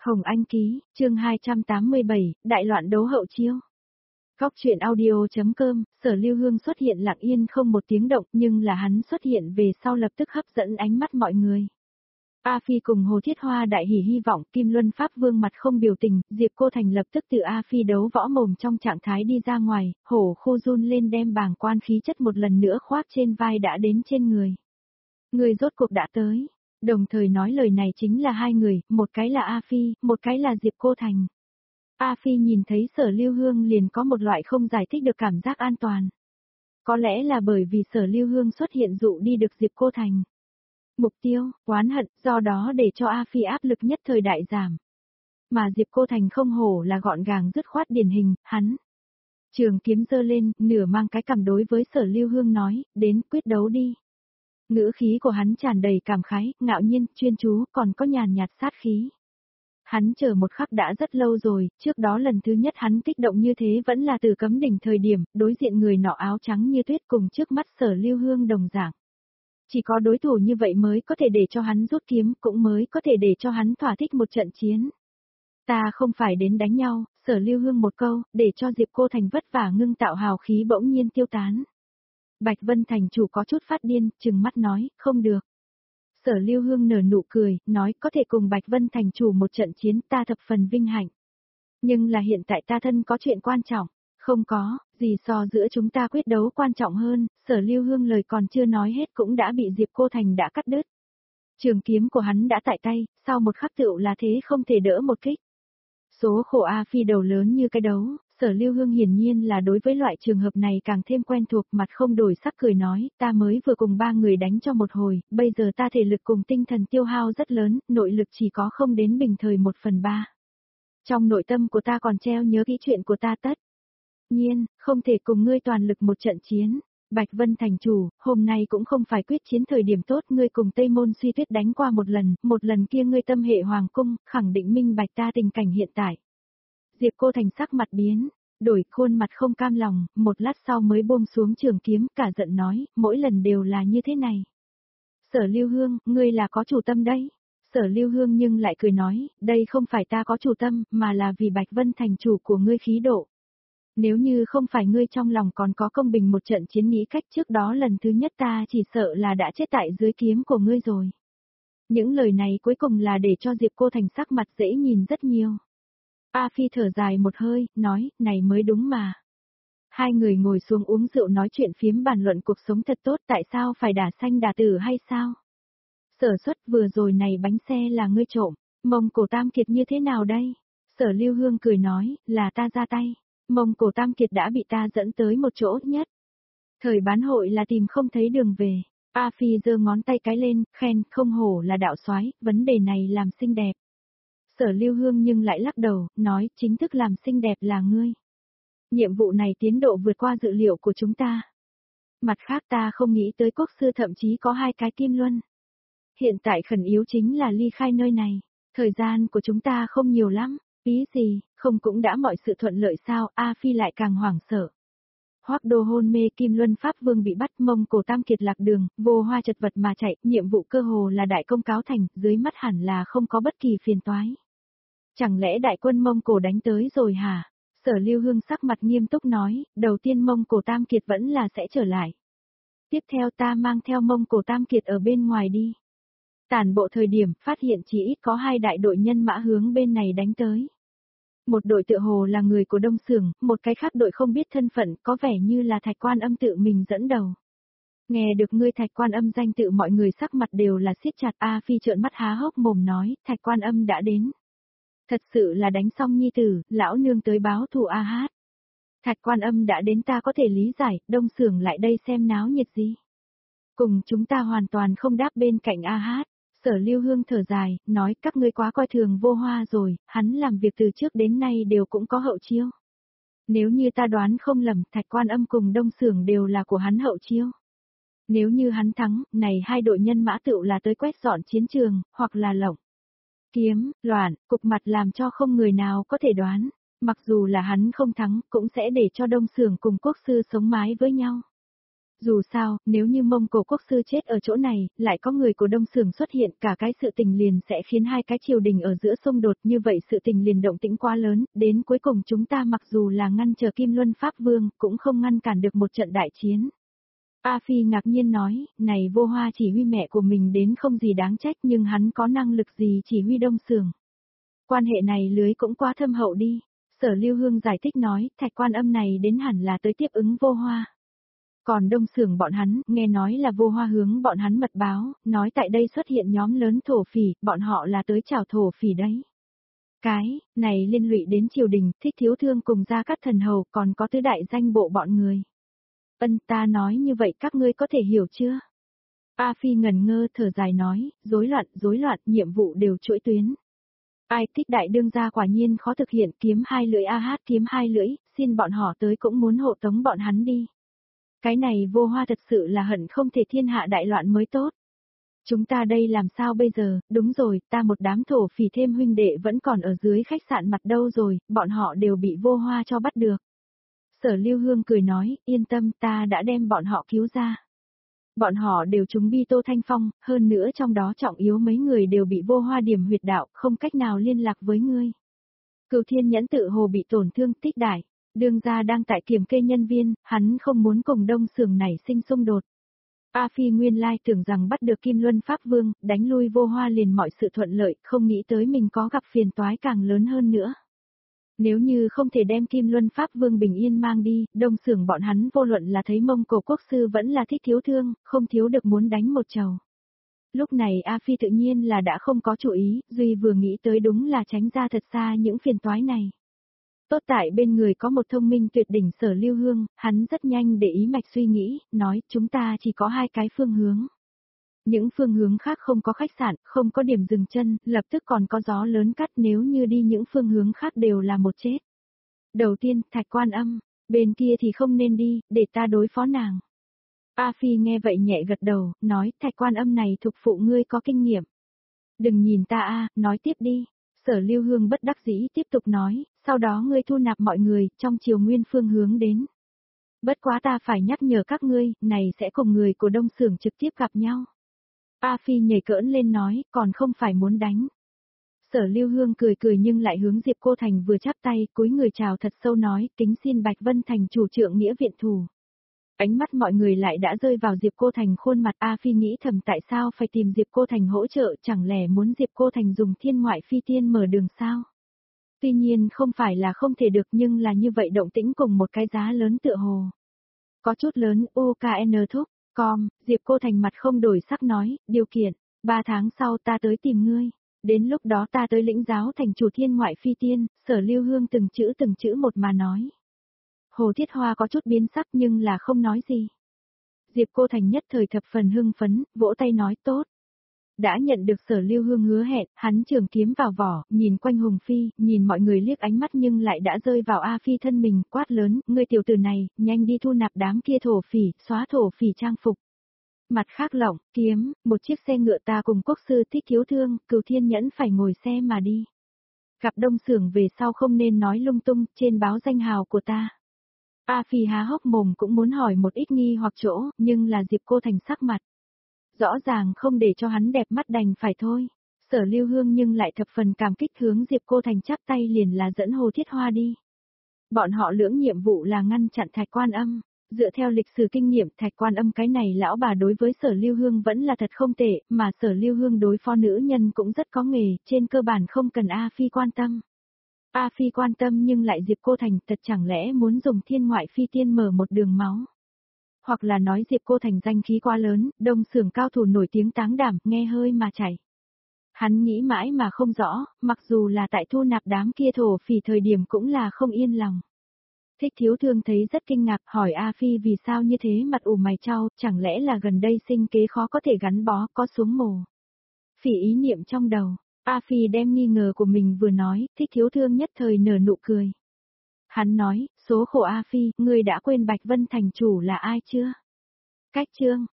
Hồng Anh ký, chương 287, đại loạn đấu hậu chiêu. Góc truyện audio.com, Sở Lưu Hương xuất hiện lặng yên không một tiếng động, nhưng là hắn xuất hiện về sau lập tức hấp dẫn ánh mắt mọi người. A Phi cùng Hồ Thiết Hoa đại hỉ hy vọng, Kim Luân Pháp Vương mặt không biểu tình, Diệp Cô Thành lập tức từ A Phi đấu võ mồm trong trạng thái đi ra ngoài, hổ khô run lên đem bàng quan khí chất một lần nữa khoác trên vai đã đến trên người. Người rốt cuộc đã tới. Đồng thời nói lời này chính là hai người, một cái là A Phi, một cái là Diệp Cô Thành. A Phi nhìn thấy Sở Lưu Hương liền có một loại không giải thích được cảm giác an toàn. Có lẽ là bởi vì Sở Lưu Hương xuất hiện dụ đi được Diệp Cô Thành. Mục tiêu, oán hận, do đó để cho A Phi áp lực nhất thời đại giảm. Mà Diệp Cô Thành không hổ là gọn gàng dứt khoát điển hình, hắn. Trường kiếm giơ lên, nửa mang cái cằm đối với Sở Lưu Hương nói, đến quyết đấu đi. Ngữ khí của hắn tràn đầy cảm khái, ngạo nhiên, chuyên chú, còn có nhàn nhạt sát khí. Hắn chờ một khắc đã rất lâu rồi, trước đó lần thứ nhất hắn kích động như thế vẫn là từ cấm đỉnh thời điểm, đối diện người nọ áo trắng như tuyết cùng trước mắt Sở Lưu Hương đồng dạng. Chỉ có đối thủ như vậy mới có thể để cho hắn rút kiếm, cũng mới có thể để cho hắn thỏa thích một trận chiến. Ta không phải đến đánh nhau, Sở Lưu Hương một câu, để cho Diệp Cô Thành vất vả ngưng tạo hào khí bỗng nhiên tiêu tán. Bạch Vân Thành chủ có chút phát điên, trừng mắt nói, không được. Sở Lưu Hương nở nụ cười, nói có thể cùng Bạch Vân Thành chủ một trận chiến ta thập phần vinh hạnh. Nhưng là hiện tại ta thân có chuyện quan trọng, không có, gì so giữa chúng ta quyết đấu quan trọng hơn, Sở Lưu Hương lời còn chưa nói hết cũng đã bị Diệp Cô Thành đã cắt đứt. Trường kiếm của hắn đã tại tay, sau một khắc tựu là thế không thể đỡ một kích. Số khổ A Phi đầu lớn như cái đấu. Sở Lưu Hương hiển nhiên là đối với loại trường hợp này càng thêm quen thuộc, mặt không đổi sắc cười nói, ta mới vừa cùng ba người đánh cho một hồi, bây giờ ta thể lực cùng tinh thần tiêu hao rất lớn, nội lực chỉ có không đến bình thời 1/3. Trong nội tâm của ta còn treo nhớ kỹ chuyện của ta tất nhiên, không thể cùng ngươi toàn lực một trận chiến. Bạch Vân Thành chủ, hôm nay cũng không phải quyết chiến thời điểm tốt, ngươi cùng Tây Môn Suy Tuyết đánh qua một lần kia ngươi tâm hệ hoàng cung, khẳng định minh bạch ta tình cảnh hiện tại. Diệp Cô Thành sắc mặt biến, đổi khuôn mặt không cam lòng, một lát sau mới buông xuống trường kiếm, cả giận nói, mỗi lần đều là như thế này. Sở Lưu Hương, ngươi là có chủ tâm đấy. Sở Lưu Hương nhưng lại cười nói, đây không phải ta có chủ tâm, mà là vì Bạch Vân Thành chủ của ngươi khí độ. Nếu như không phải ngươi trong lòng còn có công bình một trận chiến nghĩ cách trước đó lần thứ nhất ta chỉ sợ là đã chết tại dưới kiếm của ngươi rồi. Những lời này cuối cùng là để cho Diệp Cô Thành sắc mặt dễ nhìn rất nhiều. A Phi thở dài một hơi, nói, này mới đúng mà. Hai người ngồi xuống uống rượu nói chuyện phiếm bàn luận cuộc sống thật tốt, tại sao phải đả sanh đả tử hay sao? Sở Xuất vừa rồi này bánh xe là ngươi trộm, Mông Cổ Tam Kiệt như thế nào đây? Sở Lưu Hương cười nói, là ta ra tay, Mông Cổ Tam Kiệt đã bị ta dẫn tới một chỗ nhất. Thời bán hội là tìm không thấy đường về. A Phi giơ ngón tay cái lên, khen, không hổ là đạo soái, vấn đề này làm xinh đẹp. Sở Lưu Hương nhưng lại lắc đầu, nói chính thức làm xinh đẹp là ngươi. Nhiệm vụ này tiến độ vượt qua dự liệu của chúng ta. Mặt khác ta không nghĩ tới quốc sư thậm chí có 2 cái kim luân. Hiện tại khẩn yếu chính là ly khai nơi này. Thời gian của chúng ta không nhiều lắm. Ý gì, không cũng đã mọi sự thuận lợi sao, A Phi lại càng hoảng sợ. Hoắc Đô hôn mê, Kim Luân Pháp Vương bị bắt, Mông Cổ Tam Kiệt lạc đường, vô hoa chật vật mà chạy, nhiệm vụ cơ hồ là đại công cáo thành, dưới mắt hẳn là không có bất kỳ phiền toái. Chẳng lẽ đại quân Mông Cổ đánh tới rồi hả? Sở Lưu Hương sắc mặt nghiêm túc nói, đầu tiên Mông Cổ Tam Kiệt vẫn là sẽ trở lại. Tiếp theo ta mang theo Mông Cổ Tam Kiệt ở bên ngoài đi. Tản bộ thời điểm, phát hiện chỉ ít có 2 đại đội nhân mã hướng bên này đánh tới. Một đội tựa hồ là người của Đông Sưởng, một cái khác đội không biết thân phận, có vẻ như là Thạch Quan Âm tự mình dẫn đầu. Nghe được ngươi Thạch Quan Âm danh tự, mọi người sắc mặt đều là siết chặt. A Phi trợn mắt há hốc mồm nói, Thạch Quan Âm đã đến. Thật sự là đánh xong nhi tử, lão nương tới báo thù A Hát. Thạch Quan Âm đã đến ta có thể lý giải, Đông Sưởng lại đây xem náo nhiệt gì. Cùng chúng ta hoàn toàn không đáp bên cạnh A Hát. Sở Lưu Hương thở dài, nói các ngươi quá coi thường Vô Hoa rồi, hắn làm việc từ trước đến nay đều cũng có hậu chiêu. Nếu như ta đoán không lầm, Thạch Quan Âm cùng Đông Sưởng đều là của hắn hậu chiêu. Nếu như hắn thắng, này 2 đội nhân mã tựu là tới quét dọn chiến trường, hoặc là lộng kiếm, loạn, cục mặt làm cho không người nào có thể đoán, mặc dù là hắn không thắng, cũng sẽ để cho Đông Sưởng cùng quốc sư sống mái với nhau. Dù sao, nếu như Mông Cổ quốc sư chết ở chỗ này, lại có người của Đông Xưởng xuất hiện, cả cái sự tình liền sẽ khiến hai cái triều đình ở giữa xung đột, như vậy sự tình liền động tĩnh quá lớn, đến cuối cùng chúng ta mặc dù là ngăn chờ Kim Luân Pháp Vương, cũng không ngăn cản được một trận đại chiến. A Phi ngạc nhiên nói, này Vô Hoa chỉ huy mẹ của mình đến không gì đáng trách, nhưng hắn có năng lực gì chỉ huy Đông Xưởng. Quan hệ này lưới cũng quá thâm hậu đi. Sở Lưu Hương giải thích nói, Thạch Quan Âm này đến hẳn là tới tiếp ứng Vô Hoa. Còn Đông Xưởng bọn hắn, nghe nói là Vô Hoa hướng bọn hắn mật báo, nói tại đây xuất hiện nhóm lớn thổ phỉ, bọn họ là tới chào thổ phỉ đấy. Cái này liên lụy đến triều đình, Thích Thiếu Thương cùng Gia Cát Thần Hầu, còn có tứ đại danh bộ bọn người. Ta nói như vậy các ngươi có thể hiểu chưa? A Phi ngần ngơ thở dài nói, rối loạn, nhiệm vụ đều chuỗi tuyến. Ai Thích đại đương gia quả nhiên khó thực hiện, kiếm hai lưỡi kiếm hai lưỡi, xin bọn họ tới cũng muốn hộ tống bọn hắn đi. Cái này Vô Hoa thật sự là hận không thể thiên hạ đại loạn mới tốt. Chúng ta đây làm sao bây giờ, đúng rồi, ta một đám thổ phỉ thêm huynh đệ vẫn còn ở dưới khách sạn mặt đâu rồi, bọn họ đều bị Vô Hoa cho bắt được. Sở Lưu Hương cười nói, yên tâm, ta đã đem bọn họ cứu ra. Bọn họ đều trúng bi tô thanh phong, hơn nữa trong đó trọng yếu mấy người đều bị Vô Hoa điểm huyệt đạo, không cách nào liên lạc với ngươi. Cửu Thiên Nhẫn tự hồ bị tổn thương Tích đại, đương gia đang tại kiểm kê nhân viên, hắn không muốn cùng Đông Xưởng này sinh xung đột. A Phi nguyên lai tưởng rằng bắt được Kim Luân Pháp Vương, đánh lui Vô Hoa liền mọi sự thuận lợi, không nghĩ tới mình có gặp phiền toái càng lớn hơn nữa. Nếu như không thể đem Kim Luân Pháp Vương bình yên mang đi, Đông Xưởng bọn hắn vô luận là thấy Mông Cổ quốc sư vẫn là Thích Thiếu Thương, không thiếu được muốn đánh một chầu. Lúc này A Phi tự nhiên là đã không có chủ ý, Duy vừa nghĩ tới đúng là tránh ra thật xa những phiền toái này. Tốt tại bên người có một thông minh tuyệt đỉnh Sở Lưu Hương, hắn rất nhanh để ý mạch suy nghĩ, nói chúng ta chỉ có hai cái phương hướng. Những phương hướng khác không có khách sạn, không có điểm dừng chân, lập tức còn có gió lớn cắt, nếu như đi những phương hướng khác đều là một chết. Đầu tiên, Thạch Quan Âm, bên kia thì không nên đi, để ta đối phó nàng. A Phi nghe vậy nhẹ gật đầu, nói, Thạch Quan Âm này thuộc phụ ngươi có kinh nghiệm. Đừng nhìn ta nói tiếp đi. Sở Lưu Hương bất đắc dĩ tiếp tục nói, sau đó ngươi thu nạp mọi người, trong chiều nguyên phương hướng đến. Bất quá ta phải nhắc nhở các ngươi, này sẽ cùng người của Đông Xưởng trực tiếp gặp nhau. A Phi nhảy cỡn lên nói, còn không phải muốn đánh. Sở Lưu Hương cười cười nhưng lại hướng Diệp Cô Thành vừa chắp tay, cúi người chào thật sâu nói, kính xin Bạch Vân Thành chủ trượng nghĩa viện thủ. Ánh mắt mọi người lại đã rơi vào Diệp Cô Thành khuôn mặt. A Phi nghĩ thầm tại sao phải tìm Diệp Cô Thành hỗ trợ, chẳng lẽ muốn Diệp Cô Thành dùng thiên ngoại phi tiên mở đường sao? Tuy nhiên không phải là không thể được nhưng là như vậy động tĩnh cùng một cái giá lớn tựa hồ. Có chút lớn, UKN thúc, Diệp Cô Thành mặt không đổi sắc nói, điều kiện, 3 tháng sau ta tới tìm ngươi. Đến lúc đó ta tới lĩnh giáo thành chủ thiên ngoại phi tiên, Sở Lưu Hương từng chữ một mà nói. Hồ Thiết Hoa có chút biến sắc nhưng là không nói gì. Diệp Cô Thành nhất thời thập phần hưng phấn, vỗ tay nói tốt. Đã nhận được Sở Lưu Hương hứa hẹn, hắn trường kiếm vào vỏ, nhìn quanh Hùng Phi, nhìn mọi người liếc ánh mắt nhưng lại đã rơi vào A Phi thân mình, quát lớn, ngươi tiểu tử này, nhanh đi thu nạp đám kia thổ phỉ, xóa thổ phỉ trang phục. Mặt khác lỏng, kiếm, một chiếc xe ngựa ta cùng quốc sư Thích Thiếu Thương, Cửu Thiên Nhẫn phải ngồi xe mà đi. Gặp Đông Xưởng về sau không nên nói lung tung, trên báo danh hào của ta. A Phi há hốc mồm cũng muốn hỏi một ít nghi hoặc chỗ, nhưng là Diệp Cô Thành sắc mặt. Rõ ràng không để cho hắn đẹp mắt đành phải thôi. Sở Lưu Hương nhưng lại thập phần cảm kích hướng Diệp Cô Thành chắp tay liền là dẫn Hồ Thiết Hoa đi. Bọn họ lưỡng nhiệm vụ là ngăn chặn Thạch Quan Âm. Dựa theo lịch sử kinh nghiệm Thạch Quan Âm cái này lão bà đối với Sở Lưu Hương vẫn là thật không tệ, mà Sở Lưu Hương đối phó nữ nhân cũng rất có nghề, trên cơ bản không cần A Phi quan tâm. A Phi quan tâm nhưng lại Diệp Cô Thành thật chẳng lẽ muốn dùng thiên ngoại phi tiên mở một đường máu. Hoặc là nói Diệp Cô Thành danh khí quá lớn, Đông Xưởng cao thủ nổi tiếng táng đảm, nghe hơi mà chảy. Hắn nghĩ mãi mà không rõ, mặc dù là tại thu nạp đám kia thổ phỉ thời điểm cũng là không yên lòng. Thích Thiếu Thương thấy rất kinh ngạc, hỏi A Phi vì sao như thế mặt ủ mày chau, chẳng lẽ là gần đây sinh kế khó có thể gắn bó, có xuống mồ. Phỉ ý niệm trong đầu, A Phi đem nghi ngờ của mình vừa nói, Thích Thiếu Thương nhất thời nở nụ cười. Hắn nói, số khổ A Phi, ngươi đã quên Bạch Vân Thành chủ là ai chưa? Cách chương,